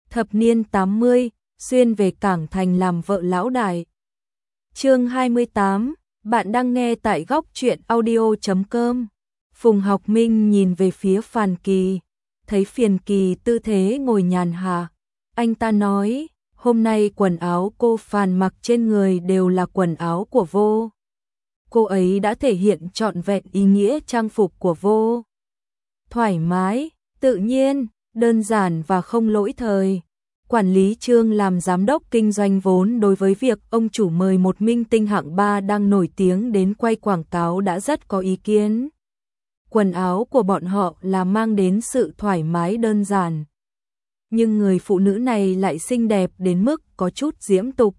thập niên 80, xuyên về Cảng Thành làm vợ lão đại. Chương 28, bạn đang nghe tại góc truyện audio.com. Phùng Học Minh nhìn về phía Phàn Kỳ, thấy Phiền Kỳ tư thế ngồi nhàn hạ. Anh ta nói, hôm nay quần áo cô Phàn mặc trên người đều là quần áo của Vô. Cô ấy đã thể hiện trọn vẹn ý nghĩa trang phục của Vô. Thoải mái, tự nhiên, đơn giản và không lỗi thời. Quản lý Trương làm giám đốc kinh doanh vốn đối với việc ông chủ mời một minh tinh hạng 3 đang nổi tiếng đến quay quảng cáo đã rất có ý kiến. Quần áo của bọn họ là mang đến sự thoải mái đơn giản. Nhưng người phụ nữ này lại xinh đẹp đến mức có chút diễm tục.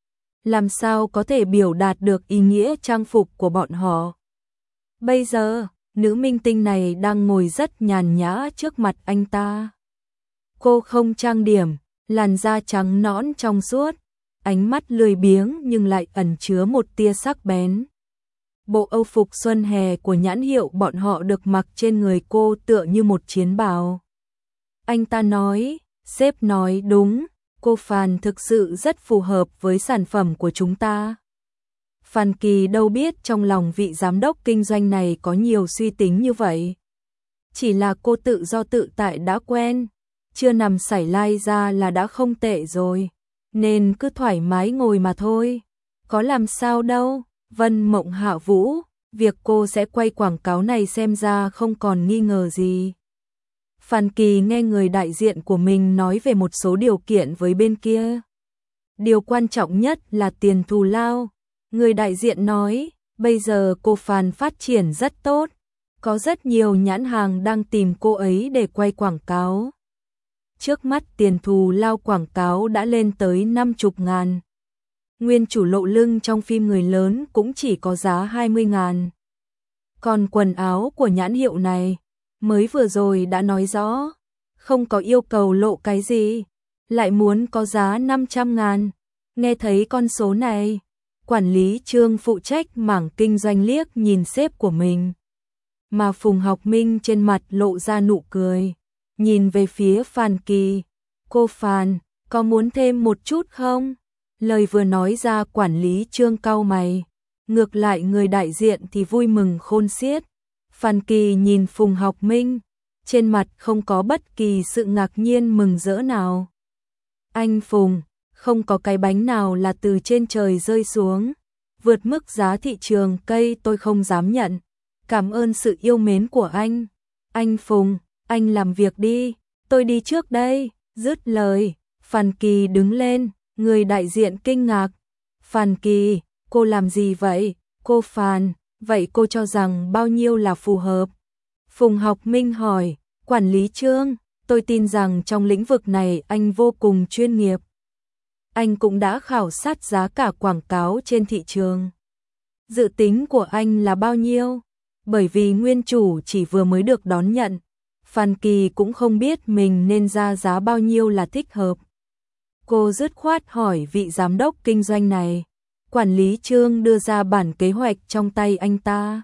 Làm sao có thể biểu đạt được ý nghĩa trang phục của bọn họ? Bây giờ, nữ minh tinh này đang ngồi rất nhàn nhã trước mặt anh ta. Cô không trang điểm, làn da trắng nõn trong suốt, ánh mắt lười biếng nhưng lại ẩn chứa một tia sắc bén. Bộ âu phục xuân hè của nhãn hiệu bọn họ được mặc trên người cô tựa như một chiến bào. Anh ta nói, sếp nói đúng, cô Phàn thực sự rất phù hợp với sản phẩm của chúng ta. Phàn Kỳ đâu biết trong lòng vị giám đốc kinh doanh này có nhiều suy tính như vậy. Chỉ là cô tự do tự tại đã quen, chưa nằm sảy lai ra là đã không tệ rồi, nên cứ thoải mái ngồi mà thôi. Có làm sao đâu, Vân Mộng Hạ Vũ, việc cô sẽ quay quảng cáo này xem ra không còn nghi ngờ gì. Phàn Kỳ nghe người đại diện của mình nói về một số điều kiện với bên kia. Điều quan trọng nhất là tiền thù lao. Người đại diện nói, bây giờ cô Phàn phát triển rất tốt, có rất nhiều nhãn hàng đang tìm cô ấy để quay quảng cáo. Trước mắt tiền thù lao quảng cáo đã lên tới 50.000. Nguyên chủ lộ lưng trong phim người lớn cũng chỉ có giá 20.000. Còn quần áo của nhãn hiệu này, mới vừa rồi đã nói rõ, không có yêu cầu lộ cái gì, lại muốn có giá 500.000. Nghe thấy con số này, quản lý Trương phụ trách mảng kinh doanh liếc nhìn sếp của mình. Mà Phùng Học Minh trên mặt lộ ra nụ cười, nhìn về phía Phàn Kỳ. Cô Phàn, có muốn thêm một chút không? Lời vừa nói ra quản lý Trương cau mày. Ngược lại người đại diện thì vui mừng khôn xiết. Phàn Kỳ nhìn Phùng Học Minh, trên mặt không có bất kỳ sự ngạc nhiên mừng rỡ nào. Anh Phùng, không có cái bánh nào là từ trên trời rơi xuống, vượt mức giá thị trường cây tôi không dám nhận. Cảm ơn sự yêu mến của anh. Anh Phùng, anh làm việc đi, tôi đi trước đây. Dứt lời, Phàn Kỳ đứng lên, người đại diện kinh ngạc. Phàn Kỳ, cô làm gì vậy? Cô Phàn, vậy cô cho rằng bao nhiêu là phù hợp? Phùng Học Minh hỏi, quản lý Trương, tôi tin rằng trong lĩnh vực này anh vô cùng chuyên nghiệp. Anh cũng đã khảo sát giá cả quảng cáo trên thị trường. Dự tính của anh là bao nhiêu? Bởi vì nguyên chủ chỉ vừa mới được đón nhận, Phàn Kỳ cũng không biết mình nên ra giá bao nhiêu là thích hợp. Cô dứt khoát hỏi vị giám đốc kinh doanh này. Quản lý Trương đưa ra bản kế hoạch trong tay anh ta.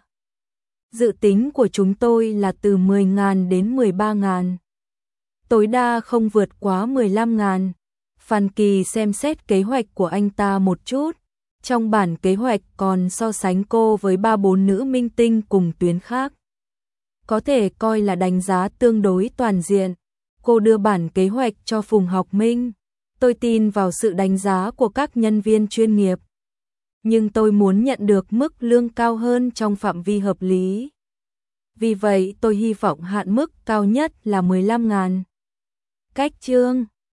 Dự tính của chúng tôi là từ 10.000 đến 13.000. Tối đa không vượt quá 15.000. Phàn Kỳ xem xét kế hoạch của anh ta một chút. Trong bản kế hoạch còn so sánh cô với 3-4 nữ minh tinh cùng tuyến khác. Có thể coi là đánh giá tương đối toàn diện. Cô đưa bản kế hoạch cho Phùng Học Minh. Tôi tin vào sự đánh giá của các nhân viên chuyên nghiệp. Nhưng tôi muốn nhận được mức lương cao hơn trong phạm vi hợp lý. Vì vậy tôi hy vọng hạn mức cao nhất là 15.000. Cách Trương,